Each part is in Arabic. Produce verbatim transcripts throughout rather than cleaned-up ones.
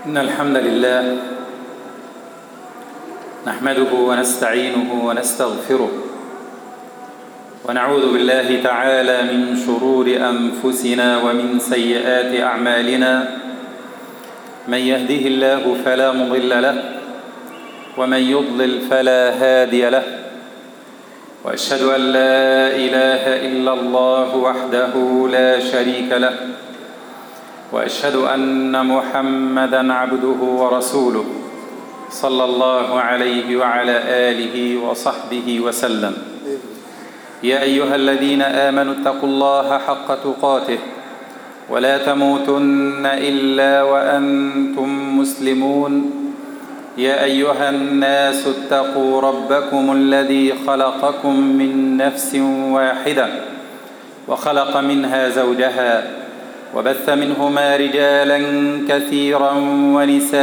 إن الحمد لله نحمده ونستعينه ونستغفره ونعوذ بالله تعالى من شرور أنفسنا ومن سيئات أعمالنا. من يهده الله فلا مضل له ومن يضلل فلا هادي له، وأشهد أن لا إله إلا الله وحده لا شريك له، وأشهد أن محمدًا عبده ورسوله صلى الله عليه وعلى آله وصحبه وسلم. يا أيها الذين آمنوا اتقوا الله حق تقاته ولا تموتن إلا وأنتم مسلمون. يا أيها الناس اتقوا ربكم الذي خلقكم من نفس واحدة وخلق منها زوجها وبث منهما رجالا كثيرا ونساء،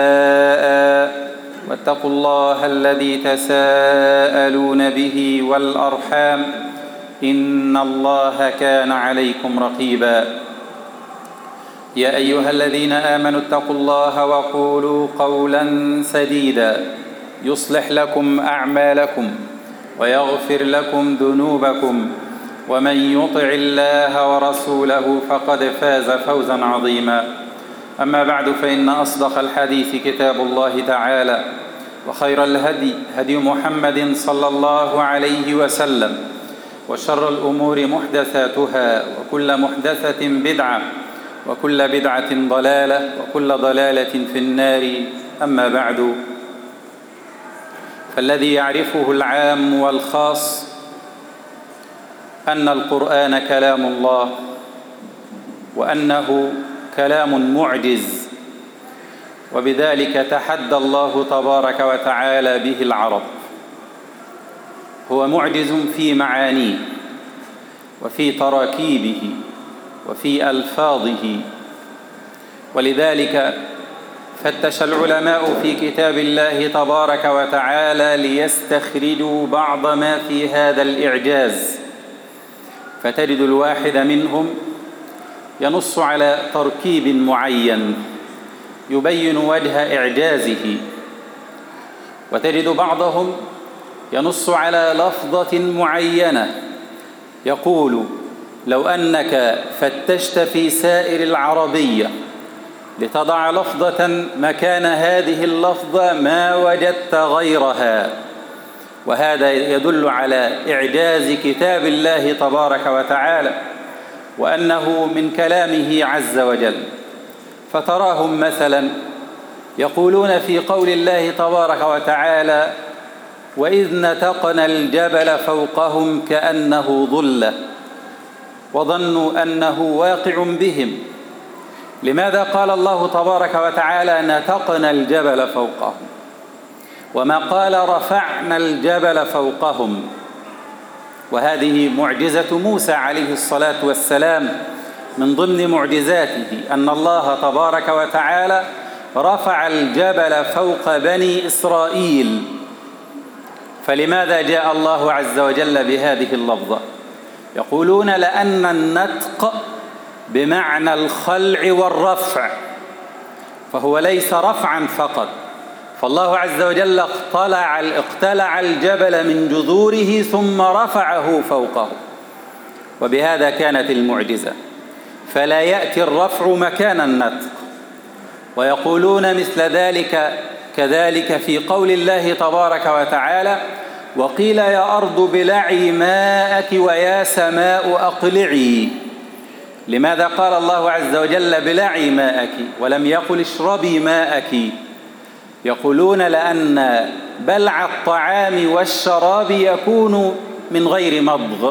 واتقوا الله الذي تساءلون به والأرحام إن الله كان عليكم رقيبا. يا أيها الذين آمنوا اتقوا الله وقولوا قولا سديدا يصلح لكم أعمالكم ويغفر لكم ذنوبكم، ومن يطع الله ورسوله فقد فاز فوزا عظيما. أما بعد، فإن أصدق الحديث كتاب الله تعالى، وخير الهدي هدي محمد صلى الله عليه وسلم، وشر الأمور محدثاتها، وكل محدثة بدعة، وكل بدعة ضلالة، وكل ضلالة في النار. أما بعد، فالذي يعرفه العام والخاص أن القرآن كلام الله، وأنه كلام معجز، وبذلك تحدى الله تبارك وتعالى به العرب. هو معجز في معانيه وفي تراكيبه وفي ألفاظه، ولذلك فتش العلماء في كتاب الله تبارك وتعالى ليستخرجوا بعض ما في هذا الإعجاز، فتجد الواحد منهم ينص على تركيب معين يبين وجه إعجازه، وتجد بعضهم ينص على لفظة معينة يقول: لو أنك فتشت في سائر العربية لتضع لفظة مكان هذه اللفظة ما وجدت غيرها. وهذا يدل على إعجاز كتاب الله تبارك وتعالى، وأنه من كلامه عز وجل. فتراهم مثلا يقولون في قول الله تبارك وتعالى: وإذ نتقنا الجبل فوقهم كأنه ظلة وظنوا أنه واقع بهم. لماذا قال الله تبارك وتعالى نتقنا الجبل فوقهم، وما قال رفعنا الجبل فوقهم؟ وهذه معجزة موسى عليه الصلاة والسلام. من ضمن معجزاته أن الله تبارك وتعالى رفع الجبل فوق بني إسرائيل. فلماذا جاء الله عز وجل بهذه اللفظة؟ يقولون لأن النتق بمعنى الخلع والرفع، فهو ليس رفعا فقط، فالله عز وجل اقتلع, اقتلع الجبل من جذوره ثم رفعه فوقه، وبهذا كانت المعجزة. فلا يأتي الرفع مكان النتق. ويقولون مثل ذلك كذلك في قول الله تبارك وتعالى: وقيل يا أرض ابلعي ماءك ويا سماء أقلعي. لماذا قال الله عز وجل ابلعي ماءك ولم يقل اشربي ماءك؟ يقولون لأن بلع الطعام والشراب يكون من غير مضغ،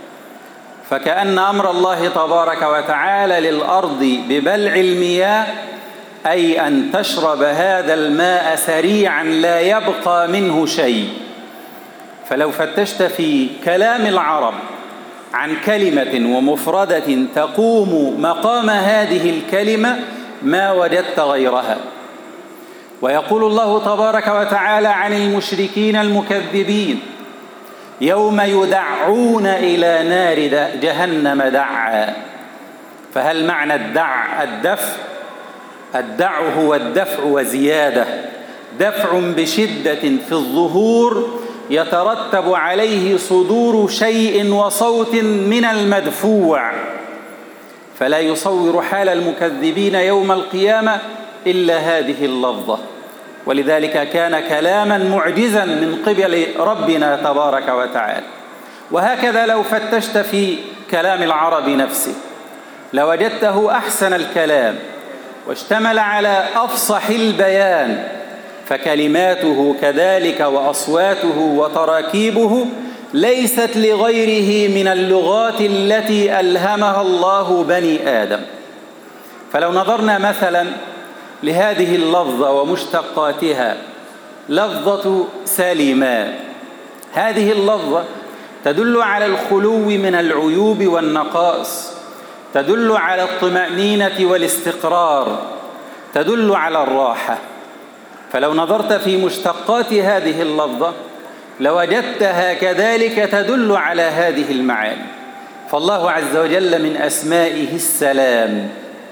فكأن أمر الله تبارك وتعالى للأرض ببلع المياه أي أن تشرب هذا الماء سريعا لا يبقى منه شيء. فلو فتشت في كلام العرب عن كلمة ومفردة تقوم مقام هذه الكلمة ما وجدت غيرها. ويقول الله تبارك وتعالى عن المشركين المكذبين: يوم يدعون إلى نار جهنم دعا. فهل معنى الدع الدف؟ الدع هو الدفع وزيادة، دفع بشدة في الظهور يترتب عليه صدور شيء وصوت من المدفوع، فلا يصور حال المكذبين يوم القيامة إلا هذه اللفظة. ولذلك كان كلاما معجزا من قبل ربنا تبارك وتعالى. وهكذا لو فتشت في كلام العرب نفسه لوجدته أحسن الكلام واشتمل على أفصح البيان، فكلماته كذلك وأصواته وتراكيبه ليست لغيره من اللغات التي ألهمها الله بني آدم. فلو نظرنا مثلا لهذه اللفظة ومشتقاتها، لفظة سلما، هذه اللفظة تدل على الخلو من العيوب والنقائص، تدل على الطمأنينة والاستقرار، تدل على الراحة. فلو نظرت في مشتقات هذه اللفظة لوجدتها كذلك تدل على هذه المعاني. فالله عز وجل من أسمائه السلام،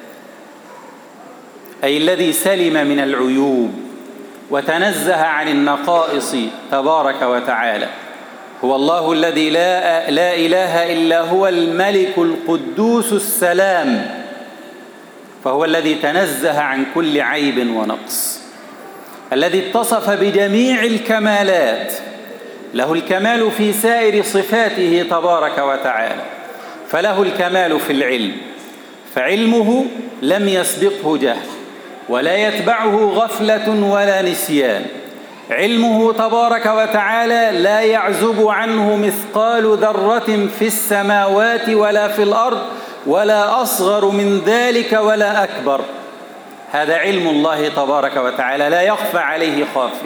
أي الذي سلم من العيوب وتنزه عن النقائص تبارك وتعالى. هو الله الذي لا, لا إله إلا هو الملك القدوس السلام، فهو الذي تنزه عن كل عيب ونقص، الذي اتصف بجميع الكمالات، له الكمال في سائر صفاته تبارك وتعالى. فله الكمال في العلم، فعلمه لم يسبقه جهل ولا يتبعه غفلة ولا نسيان. علمه تبارك وتعالى لا يعزب عنه مثقال ذرة في السماوات ولا في الأرض ولا أصغر من ذلك ولا أكبر. هذا علم الله تبارك وتعالى لا يخفى عليه خافي.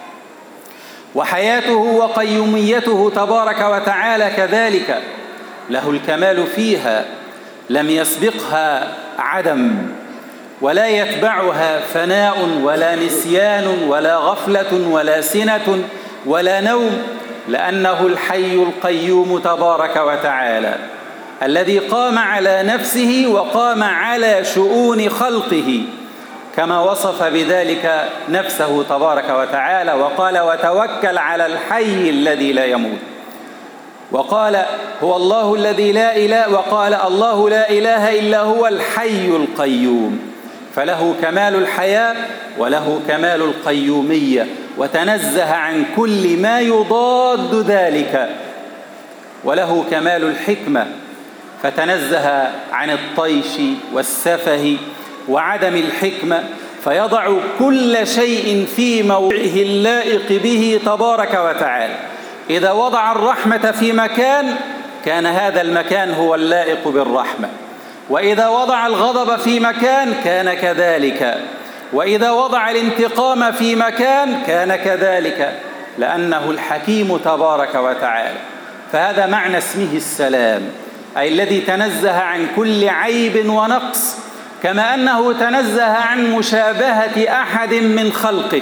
وحياته وقيوميته تبارك وتعالى كذلك له الكمال فيها، لم يسبقها عدم ولا يتبعها فناء ولا نسيان ولا غفلة ولا سنة ولا نوم، لأنه الحي القيوم تبارك وتعالى الذي قام على نفسه وقام على شؤون خلقه، كما وصف بذلك نفسه تبارك وتعالى وقال: وتوكل على الحي الذي لا يموت. وقال: هو الله الذي لا إله، وقال: الله لا إله إلا هو الحي القيوم. فله كمال الحياة وله كمال القيومية، وتنزه عن كل ما يضاد ذلك. وله كمال الحكمة، فتنزه عن الطيش والسفه وعدم الحكمة، فيضع كل شيء في موضعه اللائق به تبارك وتعالى. إذا وضع الرحمة في مكان كان هذا المكان هو اللائق بالرحمة، وإذا وضع الغضب في مكان كان كذلك، وإذا وضع الانتقام في مكان كان كذلك، لأنه الحكيم تبارك وتعالى. فهذا معنى اسمه السلام، أي الذي تنزه عن كل عيب ونقص، كما أنه تنزه عن مشابهة أحد من خلقه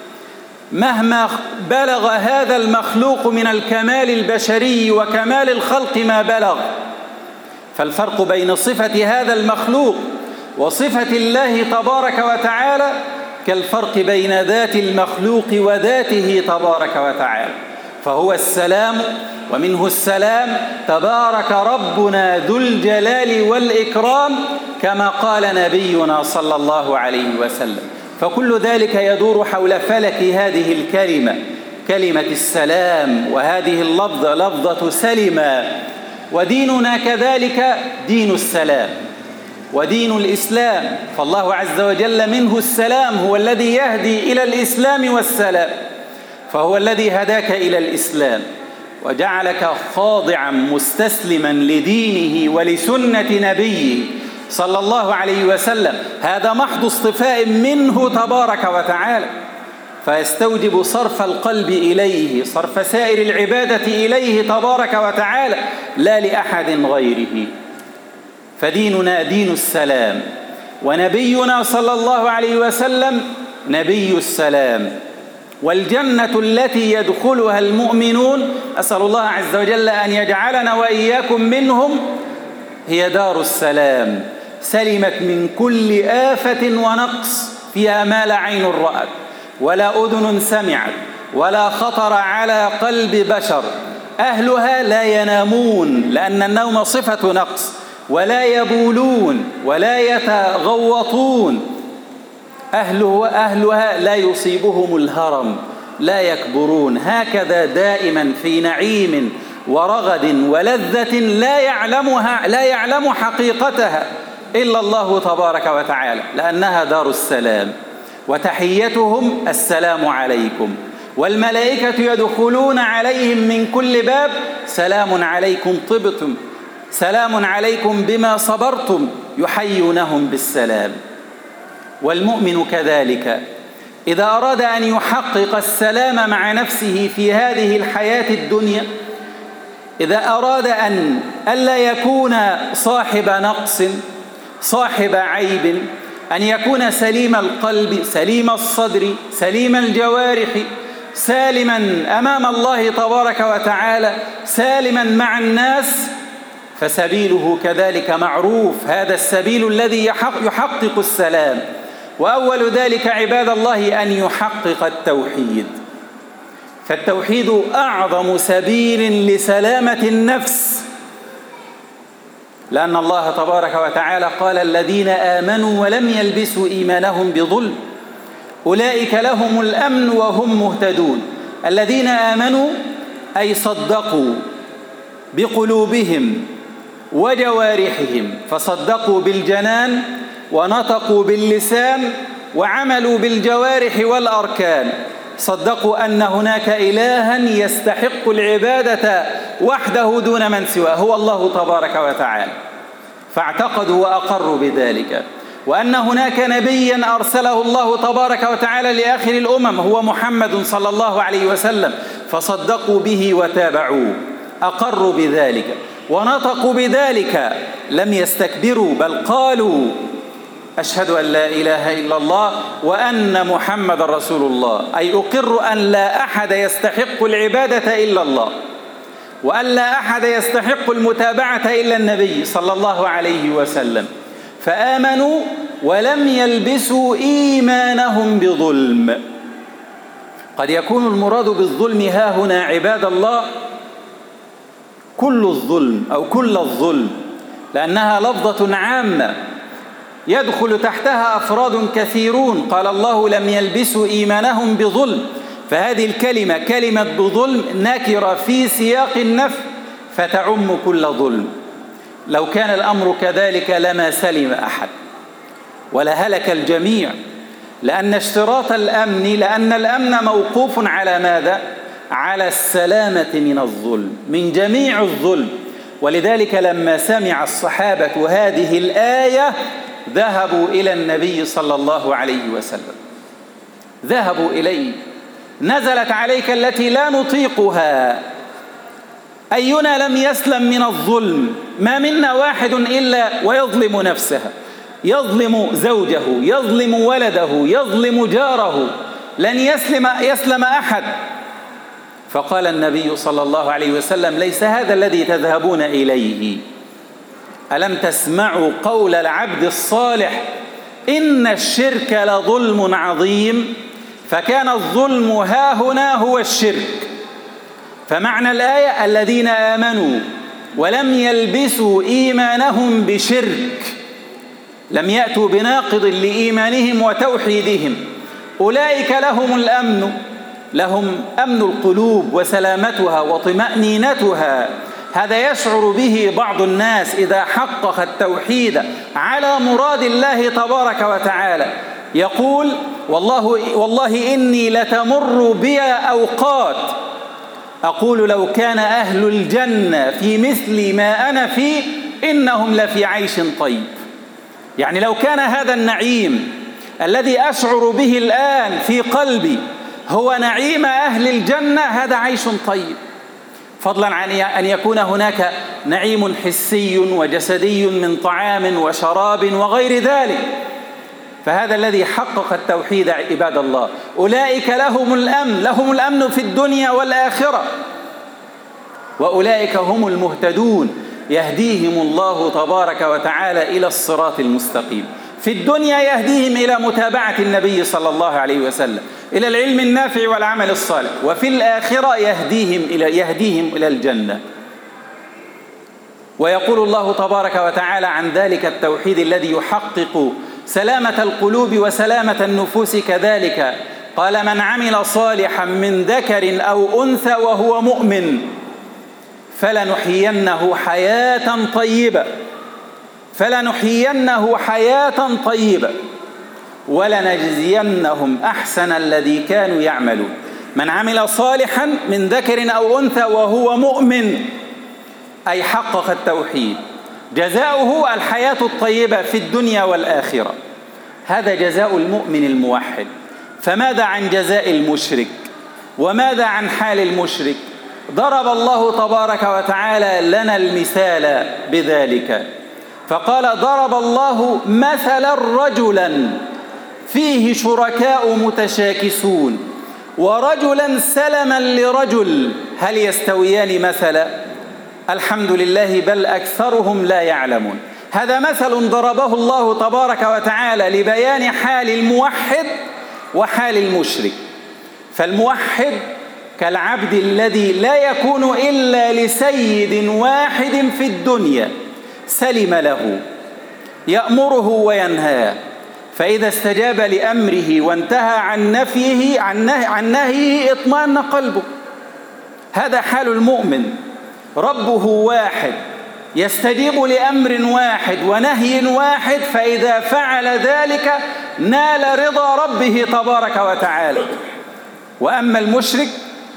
مهما بلغ هذا المخلوق من الكمال البشري وكمال الخلق ما بلغ. فالفرق بين صفة هذا المخلوق وصفة الله تبارك وتعالى كالفرق بين ذات المخلوق وذاته تبارك وتعالى. فهو السلام ومنه السلام، تبارك ربنا ذو الجلال والإكرام، كما قال نبينا صلى الله عليه وسلم. فكل ذلك يدور حول فلك هذه الكلمة، كلمة السلام، وهذه اللفظة لفظة سلمة. وديننا كذلك دين السلام ودين الإسلام، فالله عز وجل منه السلام، هو الذي يهدي إلى الإسلام والسلام، فهو الذي هداك إلى الإسلام وجعلك خاضعا مستسلما لدينه ولسنة نبيه صلى الله عليه وسلم. هذا محض اصطفاء منه تبارك وتعالى، فيستوجب صرف القلب إليه، صرف سائر العبادة إليه تبارك وتعالى، لا لأحد غيره. فديننا دين السلام، ونبينا صلى الله عليه وسلم نبي السلام. والجنة التي يدخلها المؤمنون، أسأل الله عز وجل أن يجعلنا وإياكم منهم، هي دار السلام، سلمت من كل آفة ونقص فيها ما لا عين رأت ولا أذن سمعت ولا خطر على قلب بشر. أهلها لا ينامون لأن النوم صفة نقص، ولا يبولون ولا يتغوطون. أهله أهلها لا يصيبهم الهرم، لا يكبرون، هكذا دائما في نعيم ورغد ولذة لا يعلمها لا يعلم حقيقتها إلا الله تبارك وتعالى، لأنها دار السلام. وتحيتهم السلام عليكم، والملائكة يدخلون عليهم من كل باب سلام عليكم طبتم، سلام عليكم بما صبرتم، يحيونهم بالسلام. والمؤمن كذلك إذا أراد أن يحقق السلام مع نفسه في هذه الحياة الدنيا، إذا أراد أن ألا يكون صاحب نقص صاحب عيب، أن يكون سليم القلب سليم الصدر سليم الجوارح، سالما أمام الله تبارك وتعالى، سالما مع الناس، فسبيله كذلك معروف. هذا السبيل الذي يحقق السلام. وأول ذلك عباد الله أن يحقق التوحيد، فالتوحيد أعظم سبيل لسلامة النفس، لأن الله تبارك وتعالى قال: الذين آمنوا ولم يلبسوا إيمانهم بظلم أولئك لهم الأمن وهم مهتدون. الذين آمنوا أي صدقوا بقلوبهم وجوارحهم، فصدقوا بالجنان ونطقوا باللسان وعملوا بالجوارح والأركان. صدقوا أن هناك إلها يستحق العبادة وحده دون من سواه، هو الله تبارك وتعالى، فاعتقدوا وأقروا بذلك. وأن هناك نبيا أرسله الله تبارك وتعالى لآخر الأمم هو محمد صلى الله عليه وسلم، فصدقوا به وتابعوه، أقروا بذلك ونطقوا بذلك، لم يستكبروا بل قالوا: أشهد أن لا إله إلا الله وأن محمد رسول الله، أي أقر أن لا أحد يستحق العبادة إلا الله، وأن لا أحد يستحق المتابعة إلا النبي صلى الله عليه وسلم. فآمنوا ولم يلبسوا إيمانهم بظلم. قد يكون المراد بالظلم ها هنا عباد الله كل الظلم أو كل الظلم، لأنها لفظة عامة يدخل تحتها أفراد كثيرون. قال الله: لم يلبسوا إيمانهم بظلم، فهذه الكلمة كلمة بظلم نكرة في سياق النفي فتعم كل ظلم. لو كان الأمر كذلك لما سلم أحد ولهلك الجميع، لأن اشتراط الأمن لأن الأمن موقوف على ماذا؟ على السلامة من الظلم، من جميع الظلم. ولذلك لما سمع الصحابة هذه الآية ذهبوا إلى النبي صلى الله عليه وسلم، ذهبوا إليه: نزلت عليك التي لا نطيقها. أينا لم يسلم من الظلم؟ ما منا واحد إلا ويظلم نفسه، يظلم زوجه، يظلم ولده، يظلم جاره، لن يسلم يسلم أحد. فقال النبي صلى الله عليه وسلم: ليس هذا الذي تذهبون إليه. ألم تسمعوا قول العبد الصالح: إن الشرك لظلم عظيم؟ فكان الظلم ها هنا هو الشرك. فمعنى الآية: الذين آمنوا ولم يلبسوا إيمانهم بشرك، لم يأتوا بناقض لإيمانهم وتوحيدهم، أولئك لهم الأمن، لهم أمن القلوب وسلامتها وطمأنينتها. هذا يشعر به بعض الناس إذا حقق التوحيد على مراد الله تبارك وتعالى، يقول: والله, والله إني لتمر بي أوقات أقول لو كان أهل الجنة في مثل ما أنا فيه إنهم لفي عيش طيب. يعني لو كان هذا النعيم الذي أشعر به الآن في قلبي هو نعيم أهل الجنة، هذا عيش طيب، فضلا عن أن يكون هناك نعيم حسي وجسدي من طعام وشراب وغير ذلك. فهذا الذي حقق التوحيد عباد الله، أولئك لهم الأمن، لهم الأمن في الدنيا والآخرة، وأولئك هم المهتدون. يهديهم الله تبارك وتعالى إلى الصراط المستقيم. في الدنيا يهديهم إلى متابعة النبي صلى الله عليه وسلم، إلى العلم النافع والعمل الصالح، وفي الآخرة يهديهم إلى يهديهم إلى الجنة. ويقول الله تبارك وتعالى عن ذلك التوحيد الذي يحقق سلامة القلوب وسلامة النفوس كذلك، قال: من عمل صالحا من ذكر أو أنثى وهو مؤمن فلنحيينه حياة طيبة فلنحيينه حياة طيبة ولنجزينهم أحسن الذي كانوا يعملون. من عمل صالحا من ذكر أو أنثى وهو مؤمن، أي حقق التوحيد، جزاؤه الحياة الطيبة في الدنيا والآخرة. هذا جزاء المؤمن الموحد. فماذا عن جزاء المشرك؟ وماذا عن حال المشرك؟ ضرب الله تبارك وتعالى لنا المثال بذلك، فقال: ضرب الله مثلا رجلا فيه شركاء متشاكسون ورجلا سلما لرجل هل يستويان مثلا؟ الحمد لله بل أكثرهم لا يعلمون. هذا مثل ضربه الله تبارك وتعالى لبيان حال الموحد وحال المشرك. فالموحد كالعبد الذي لا يكون إلا لسيد واحد في الدنيا سلم له، يأمره وينهاه، فإذا استجاب لأمره وانتهى عن نفيه عن نهيه اطمأن قلبه. هذا حال المؤمن، ربه واحد، يستجيب لأمر واحد ونهي واحد، فإذا فعل ذلك نال رضا ربه تبارك وتعالى. وأما المشرك: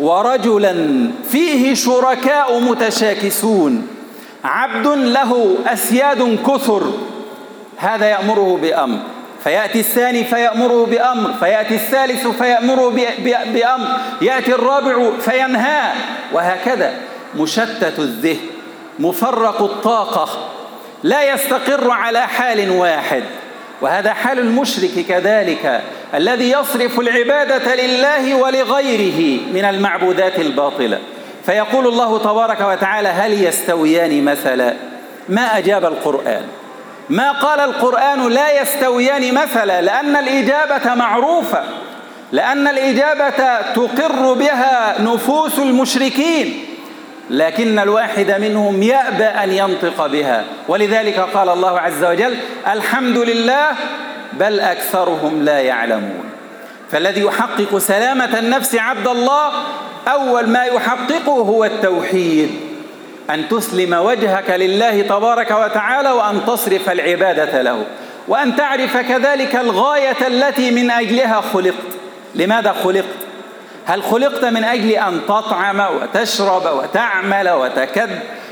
ورجلا فيه شركاء متشاكسون، عبد له أسياد كثر، هذا يأمره بأمر، فيأتي الثاني فيأمره بأمر، فيأتي الثالث فيأمره بأمر، يأتي الرابع فينهاه، وهكذا مشتت الذهن، مفرق الطاقة، لا يستقر على حال واحد. وهذا حال المشرك كذلك، الذي يصرف العبادة لله ولغيره من المعبودات الباطلة. فيقول الله تبارك وتعالى: هل يستويان مثلا؟ ما أجاب القرآن، ما قال القرآن لا يستويان مثلا، لأن الإجابة معروفة، لأن الإجابة تقر بها نفوس المشركين، لكن الواحد منهم يأبى أن ينطق بها. ولذلك قال الله عز وجل: الحمد لله بل أكثرهم لا يعلمون. فالذي يحقق سلامة النفس عبد الله أول ما يحققه هو التوحيد، أن تسلم وجهك لله تبارك وتعالى، وأن تصرف العبادة له، وأن تعرف كذلك الغاية التي من أجلها خلقت. لماذا خلقت؟ هل خلقت من أجل أن تطعم وتشرب وتعمل وتكد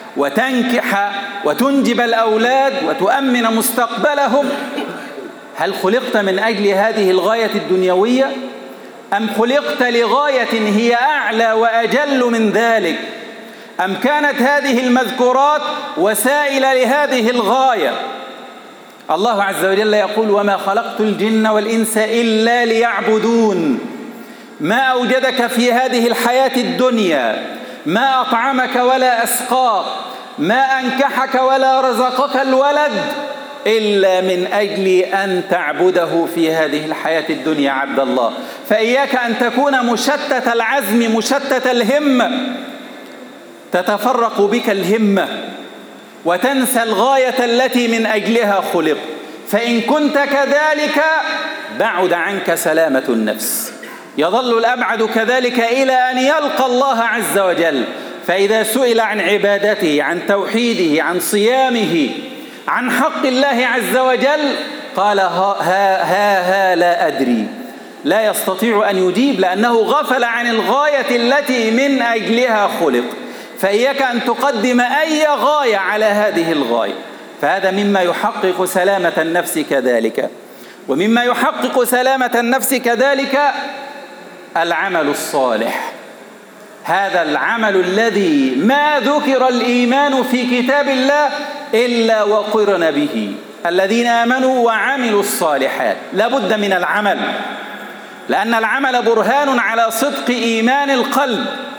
وتنكح وتنجب الأولاد وتؤمن مستقبلهم؟ هل خلقت من أجل هذه الغاية الدنيوية؟ أم خلقت لغاية هي أعلى وأجل من ذلك؟ أم كانت هذه المذكورات وسائل لهذه الغاية؟ الله عز وجل يقول: وما خلقت الجن والإنس إلا ليعبدون. ما أوجدك في هذه الحياة الدنيا، ما أطعمك ولا أسقاك، ما أنكحك ولا رزقك الولد، إلا من أجل أن تعبده في هذه الحياة الدنيا عبد الله. فإياك أن تكون مشتت العزم مشتت الهمة، تتفرق بك الهمة وتنسى الغاية التي من أجلها خلق. فإن كنت كذلك بعد عنك سلامة النفس، يظل الأبعد كذلك إلى أن يلقى الله عز وجل. فإذا سئل عن عبادته، عن توحيده، عن صيامه، عن حق الله عز وجل، قال: ها ها ها, ها لا أدري. لا يستطيع أن يجيب، لأنه غفل عن الغاية التي من أجلها خلق. فإياك أن تقدم أي غاية على هذه الغاية. فهذا مما يحقق سلامة النفس كذلك. ومما يحقق سلامة النفس كذلك العمل الصالح. هذا العمل الذي ما ذكر الإيمان في كتاب الله إلا وقرن به. الذين آمنوا وعملوا الصالحات، لابد من العمل، لأن العمل برهان على صدق إيمان القلب.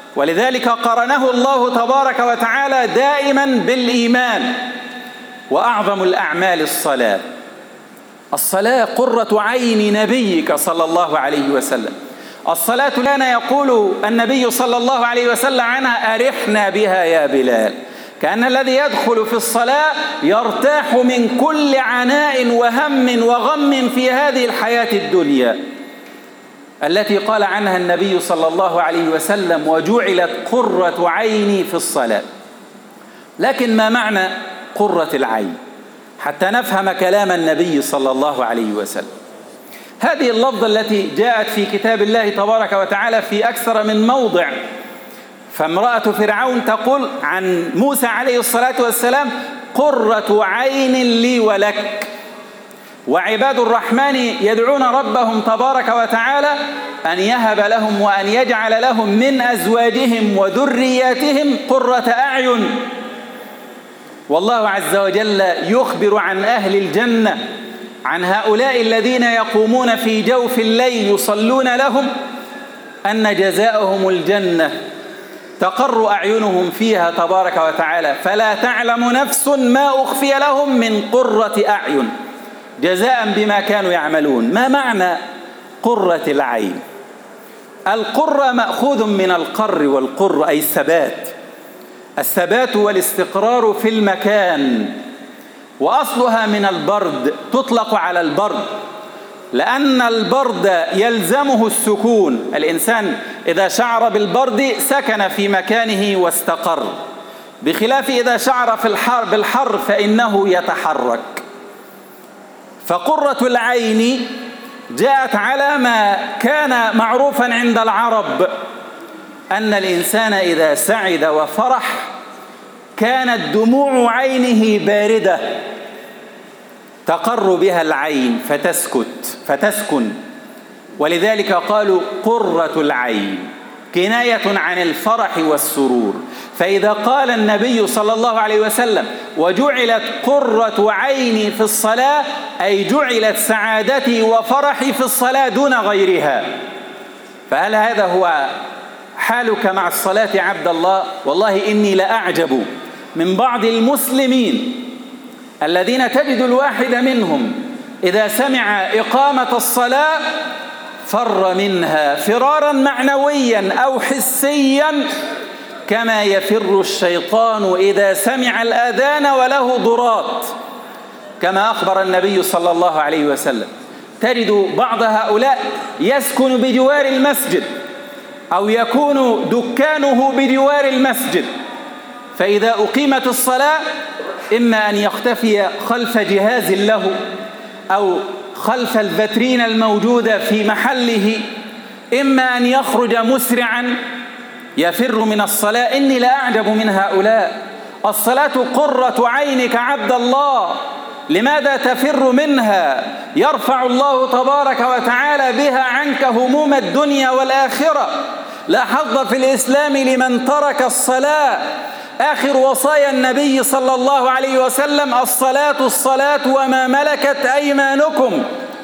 ولذلك قرنه الله تبارك وتعالى دائما بالإيمان. وأعظم الأعمال الصلاة. الصلاة قرة عين نبيك صلى الله عليه وسلم. الصلاة كان يقول النبي صلى الله عليه وسلم عنها: أرحنا بها يا بلال. كأن الذي يدخل في الصلاة يرتاح من كل عناء وهم وغم في هذه الحياة الدنيا التي قال عنها النبي صلى الله عليه وسلم: وجعلت قرة عيني في الصلاة. لكن ما معنى قرة العين حتى نفهم كلام النبي صلى الله عليه وسلم؟ هذه اللفظة التي جاءت في كتاب الله تبارك وتعالى في أكثر من موضع. فامرأة فرعون تقول عن موسى عليه الصلاة والسلام: قرة عين لي ولك. وعباد الرحمن يدعون ربهم تبارك وتعالى أن يهب لهم وأن يجعل لهم من أزواجهم وذرياتهم قرة أعين. والله عز وجل يخبر عن أهل الجنة، عن هؤلاء الذين يقومون في جوف الليل يصلون لهم، أن جزاؤهم الجنة تقر أعينهم فيها تبارك وتعالى، فلا تعلم نفس ما أخفي لهم من قرة أعين جزاء بما كانوا يعملون. ما معنى قرة العين؟ القرة مأخوذ من القر، والقر أي الثبات، الثبات والاستقرار في المكان. وأصلها من البرد، تطلق على البرد لأن البرد يلزمه السكون. الإنسان إذا شعر بالبرد سكن في مكانه واستقر، بخلاف إذا شعر في الحر بالحر فإنه يتحرك. فقرة العين جاءت على ما كان معروفا عند العرب، أن الإنسان إذا سعد وفرح كانت دموع عينه باردة تقر بها العين فتسكت فتسكن. ولذلك قالوا قرة العين كناية عن الفرح والسرور. فإذا قال النبي صلى الله عليه وسلم: وجعلت قرة عيني في الصلاة، أي جعلت سعادتي وفرحي في الصلاة دون غيرها. فهل هذا هو حالك مع الصلاة عبد الله؟ والله إني لأعجب من بعض المسلمين الذين تجد الواحد منهم إذا سمع إقامة الصلاة فر منها فرارا معنويا أو حسيا، كما يفر الشيطان إذا سمع الأذان وله ضراط، كما أخبر النبي صلى الله عليه وسلم. تجد بعض هؤلاء يسكن بجوار المسجد أو يكون دكانه بجوار المسجد، فإذا أقيمت الصلاة إما أن يختفي خلف جهاز له أو خلف الفاترين الموجودة في محله، إما أن يخرج مسرعا يفر من الصلاة. إني لا أعجب من هؤلاء. الصلاة قرة عينك عبد الله، لماذا تفر منها؟ يرفع الله تبارك وتعالى بها عنك هموم الدنيا والآخرة. لا حظ في الإسلام لمن ترك الصلاة. آخر وصايا النبي صلى الله عليه وسلم: الصلاة الصلاة وما ملكت أيمانكم.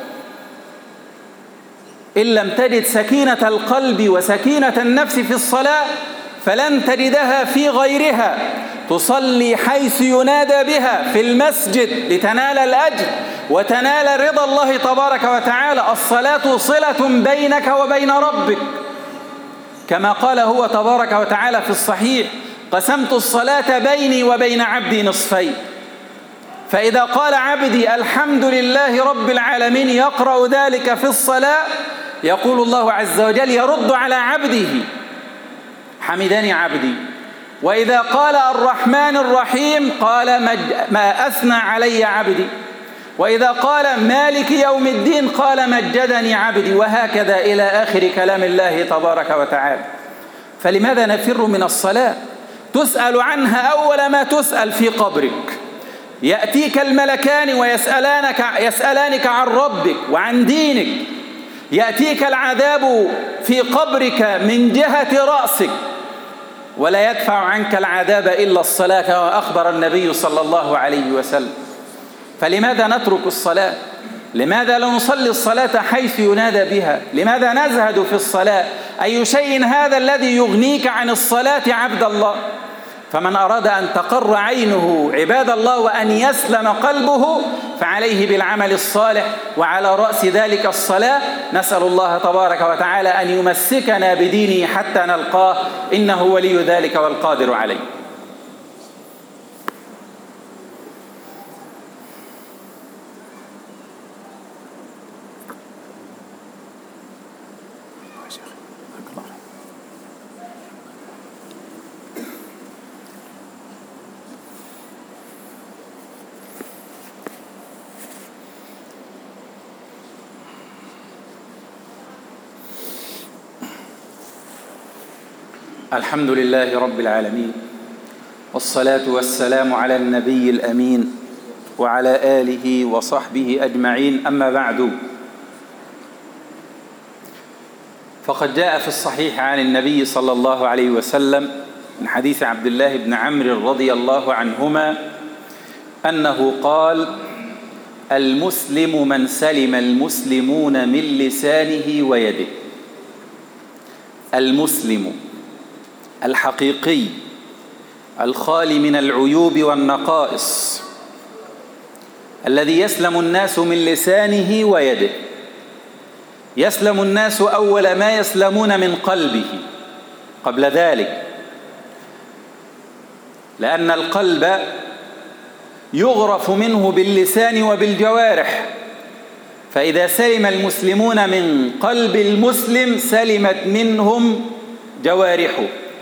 إن لم تجد سكينة القلب وسكينة النفس في الصلاة فلن تجدها في غيرها. تصلي حيث ينادى بها في المسجد لتنال الأجر وتنال رضا الله تبارك وتعالى. الصلاة صلة بينك وبين ربك، كما قال هو تبارك وتعالى في الصحيح: قسمت الصلاة بيني وبين عبدي نصفين. فإذا قال عبدي الحمد لله رب العالمين يقرأ ذلك في الصلاة، يقول الله عز وجل يرد على عبده: حمدني عبدي. وإذا قال الرحمن الرحيم قال ما أثنى علي عبدي. وإذا قال مالك يوم الدين قال مجدني عبدي، وهكذا إلى آخر كلام الله تبارك وتعالى. فلماذا نفر من الصلاة؟ تسأل عنها أول ما تسأل في قبرك. يأتيك الملكان ويسألانك يسألانك عن ربك وعن دينك. يأتيك العذاب في قبرك من جهة رأسك، ولا يدفع عنك العذاب إلا الصلاة، كما أخبر النبي صلى الله عليه وسلم. فلماذا نترك الصلاة؟ لماذا لا نصلي الصلاة حيث ينادى بها؟ لماذا نزهد في الصلاة؟ أي شيء هذا الذي يغنيك عن الصلاة عبد الله؟ فمن أراد أن تقر عينه عباد الله وأن يسلم قلبه فعليه بالعمل الصالح، وعلى رأس ذلك الصلاة. نسأل الله تبارك وتعالى أن يمسكنا بدينه حتى نلقاه، إنه ولي ذلك والقادر عليه. الحمد لله رب العالمين، والصلاة والسلام على النبي الأمين وعلى آله وصحبه أجمعين. أما بعد، فقد جاء في الصحيح عن النبي صلى الله عليه وسلم من حديث عبد الله بن عمرو رضي الله عنهما أنه قال: المسلم من سلم المسلمون من لسانه ويده. المسلم الحقيقي الخالي من العيوب والنقائص الذي يسلم الناس من لسانه ويده. يسلم الناس أول ما يسلمون من قلبه قبل ذلك، لأن القلب يغرف منه باللسان وبالجوارح، فإذا سلم المسلمون من قلب المسلم سلمت منهم جوارحه،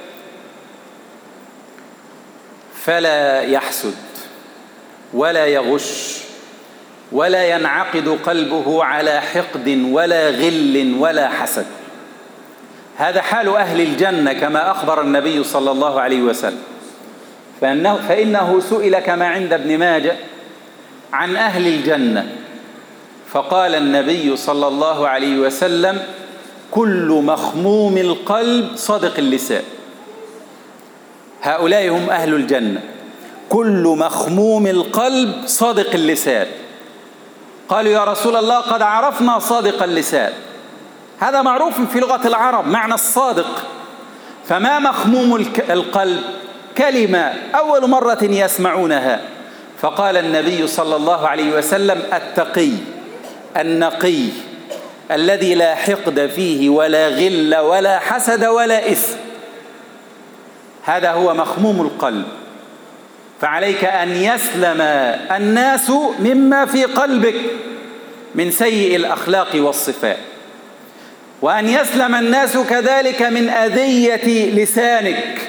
فلا يحسد ولا يغش ولا ينعقد قلبه على حقد ولا غل ولا حسد. هذا حال أهل الجنة كما أخبر النبي صلى الله عليه وسلم، فإنه, فإنه سئل كما عند ابن ماجه عن أهل الجنة، فقال النبي صلى الله عليه وسلم: كل مخموم القلب صادق اللسان. هؤلاء هم أهل الجنة، كل مخموم القلب صادق اللسان. قالوا: يا رسول الله قد عرفنا صادق اللسان، هذا معروف في لغة العرب معنى الصادق، فما مخموم القلب؟ كلمة أول مرة يسمعونها. فقال النبي صلى الله عليه وسلم: التقي النقي الذي لا حقد فيه ولا غل ولا حسد ولا إثم، هذا هو مخموم القلب. فعليك أن يسلم الناس مما في قلبك من سيء الأخلاق والصفات، وأن يسلم الناس كذلك من أذية لسانك،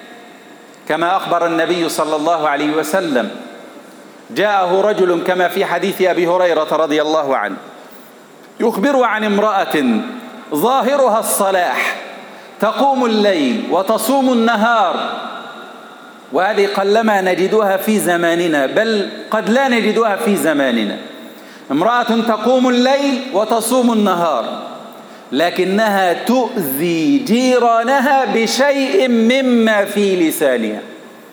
كما أخبر النبي صلى الله عليه وسلم: جاءه رجل كما في حديث أبي هريرة رضي الله عنه يخبر عن امرأة ظاهرها الصلاح، تقوم الليل وتصوم النهار، وهذه قلما نجدها في زماننا، بل قد لا نجدها في زماننا. امرأة تقوم الليل وتصوم النهار، لكنها تؤذي جيرانها بشيء مما في لسانها.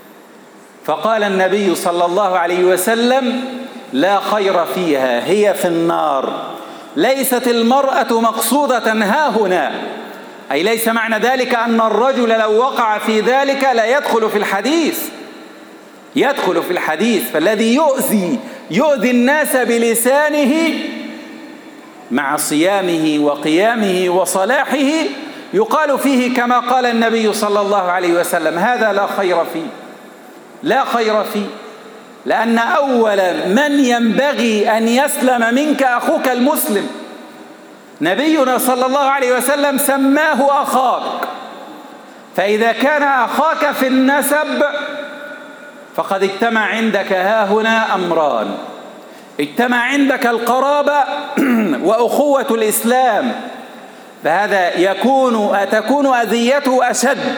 فقال النبي صلى الله عليه وسلم: لا خير فيها، هي في النار. ليست المرأة مقصودة ها هنا، أي ليس معنى ذلك أن الرجل لو وقع في ذلك لا يدخل في الحديث، يدخل في الحديث. فالذي يؤذي يؤذي الناس بلسانه مع صيامه وقيامه وصلاحه يقال فيه كما قال النبي صلى الله عليه وسلم: هذا لا خير فيه، لا خير فيه. لأن أول من ينبغي أن يسلم منك أخوك المسلم. نبينا صلى الله عليه وسلم سماه أخاك، فإذا كان أخاك في النسب فقد اجتمع عندك هاهنا أمران: اجتمع عندك القرابة وأخوة الإسلام، فهذا يكون تكون أذيته أشد.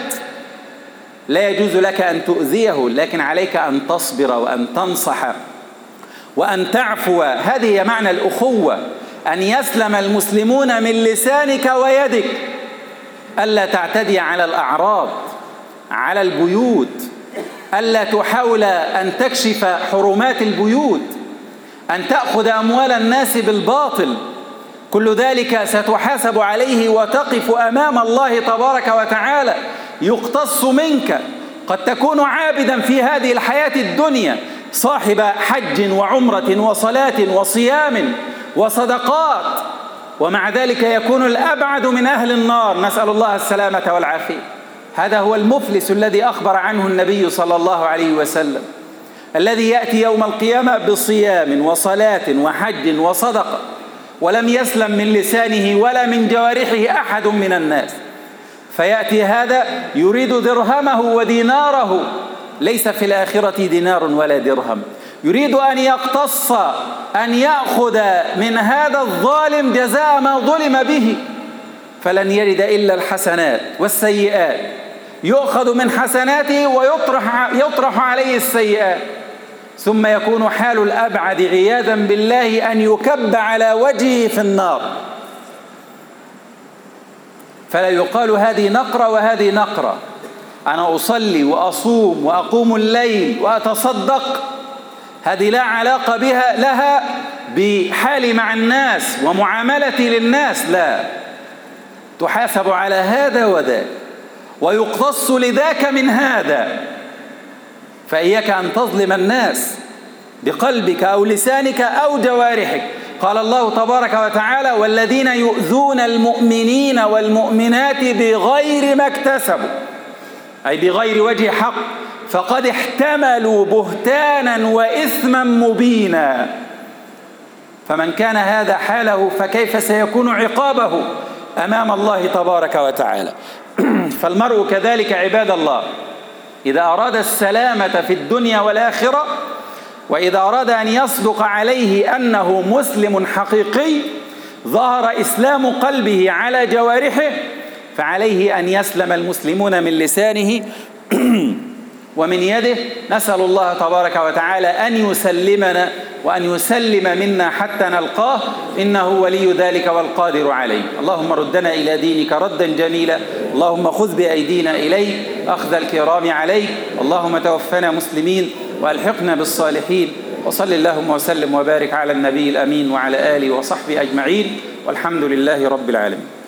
لا يجوز لك أن تؤذيه، لكن عليك أن تصبر وأن تنصح وأن تعفو. هذه معنى الأخوة، أن يسلم المسلمون من لسانك ويدك، ألا تعتدي على الأعراض، على البيوت، ألا تحاول أن تكشف حرمات البيوت، أن تأخذ أموال الناس بالباطل، كل ذلك ستحاسب عليه وتقف أمام الله تبارك وتعالى يقتص منك. قد تكون عابدا في هذه الحياة الدنيا، صاحب حج وعمرة وصلاة وصيام وصدقات، ومع ذلك يكون الأبعد من أهل النار، نسأل الله السلامة والعافية. هذا هو المفلس الذي أخبر عنه النبي صلى الله عليه وسلم، الذي يأتي يوم القيامة بصيام وصلاة وحج وصدقة، ولم يسلم من لسانه ولا من جوارحه أحد من الناس، فيأتي هذا يريد درهمه وديناره، ليس في الآخرة دينار ولا درهم، يريد أن يقتص، أن يأخذ من هذا الظالم جزاء ما ظلم به، فلن يرد إلا الحسنات والسيئات، يؤخذ من حسناته ويطرح يطرح عليه السيئات، ثم يكون حال الأبعد عياذا بالله أن يكب على وجهه في النار، فلا يقال هذه نقرة وهذه نقرة، أنا أصلي وأصوم وأقوم الليل وأتصدق، هذه لا علاقة بها لها بحالي مع الناس ومعاملتي للناس، لا، تحاسب على هذا وذاك ويقتص لذاك من هذا. فإياك أن تظلم الناس بقلبك أو لسانك أو جوارحك. قال الله تبارك وتعالى: والذين يؤذون المؤمنين والمؤمنات بغير ما اكتسبوا، أي بغير وجه حق، فقد احتملوا بهتانا وإثما مبينا. فمن كان هذا حاله فكيف سيكون عقابه أمام الله تبارك وتعالى؟ فالمرء كذلك عباد الله، إذا أراد السلامة في الدنيا والآخرة، وإذا أراد أن يصدق عليه أنه مسلم حقيقي ظهر إسلام قلبه على جوارحه، فعليه أن يسلم المسلمون من لسانه ومن يده. نسأل الله تبارك وتعالى أن يسلمنا وأن يسلم منا حتى نلقاه، إنه ولي ذلك والقادر عليه. اللهم ردنا إلى دينك ردا جميلا، اللهم خذ بأيدينا إليه أخذ الكرام عليه، اللهم توفنا مسلمين وألحقنا بالصالحين، وصل اللهم وسلم وبارك على النبي الأمين وعلى آله وصحبه أجمعين، والحمد لله رب العالمين.